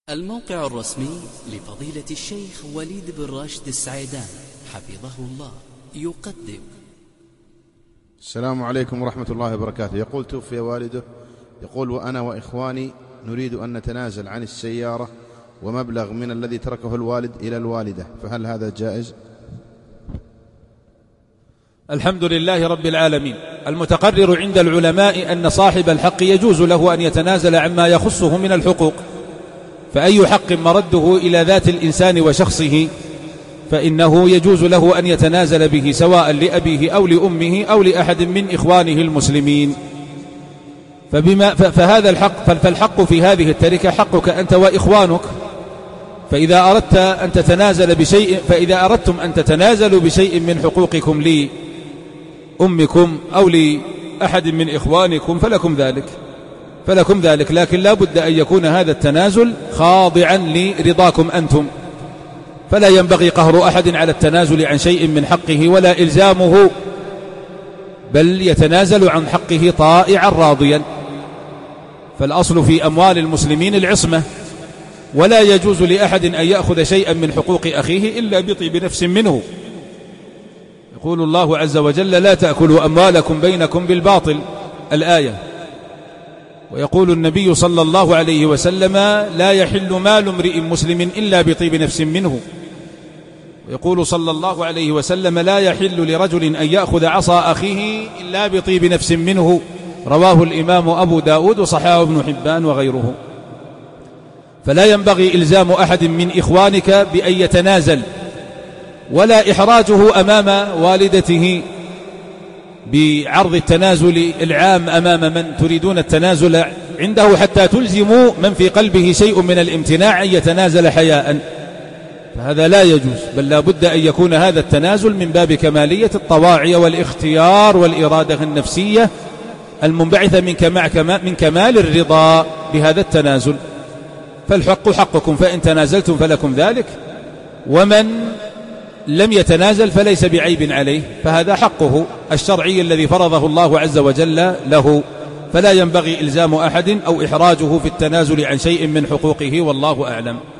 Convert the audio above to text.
الموقع الرسمي لفضيلة الشيخ وليد بن راشد السعيدان حفظه الله يقدم. السلام عليكم ورحمة الله وبركاته. يقول توفي والده، يقول وأنا وإخواني نريد أن نتنازل عن السيارة ومبلغ من الذي تركه الوالد إلى الوالدة، فهل هذا جائز؟ الحمد لله رب العالمين. المتقرر عند العلماء أن صاحب الحق يجوز له أن يتنازل عما يخصه من الحقوق، فأي حق مرده إلى ذات الإنسان وشخصه فإنه يجوز له أن يتنازل به، سواء لأبيه أو لأمه أو لأحد من إخوانه المسلمين. فهذا الحق فالحق في هذه التركة حقك أنت وإخوانك. فإذا أردتم أن تتنازلوا بشيء من حقوقكم لأمكم أو لأحد من إخوانكم فلكم ذلك، لكن لا بد أن يكون هذا التنازل خاضعا لرضاكم أنتم، فلا ينبغي قهر أحد على التنازل عن شيء من حقه ولا إلزامه، بل يتنازل عن حقه طائعا راضيا. فالأصل في أموال المسلمين العصمة، ولا يجوز لأحد أن يأخذ شيئا من حقوق أخيه إلا بطيب نفس منه. يقول الله عز وجل: لا تأكلوا أموالكم بينكم بالباطل، الآية. ويقول النبي صلى الله عليه وسلم: لا يحل مال امرئ مسلم إلا بطيب نفس منه. ويقول صلى الله عليه وسلم: لا يحل لرجل أن يأخذ عصا أخيه إلا بطيب نفس منه. رواه الإمام أبو داود وصححه ابن حبان وغيره. فلا ينبغي إلزام أحد من إخوانك بأن يتنازل، ولا إحراجه أمام والدته بعرض التنازل العام أمام من تريدون التنازل عنده، حتى تلزموا من في قلبه شيء من الامتناع أن يتنازل حياء، فهذا لا يجوز، بل لا بد أن يكون هذا التنازل من باب كمالية الطواعية والاختيار والإرادة النفسية المنبعثة من كمال الرضا بهذا التنازل. فالحق حقكم، فإن تنازلتم فلكم ذلك، ومن لم يتنازل فليس بعيب عليه، فهذا حقه الشرعي الذي فرضه الله عز وجل له، فلا ينبغي إلزام أحد أو إحراجه في التنازل عن شيء من حقوقه، والله أعلم.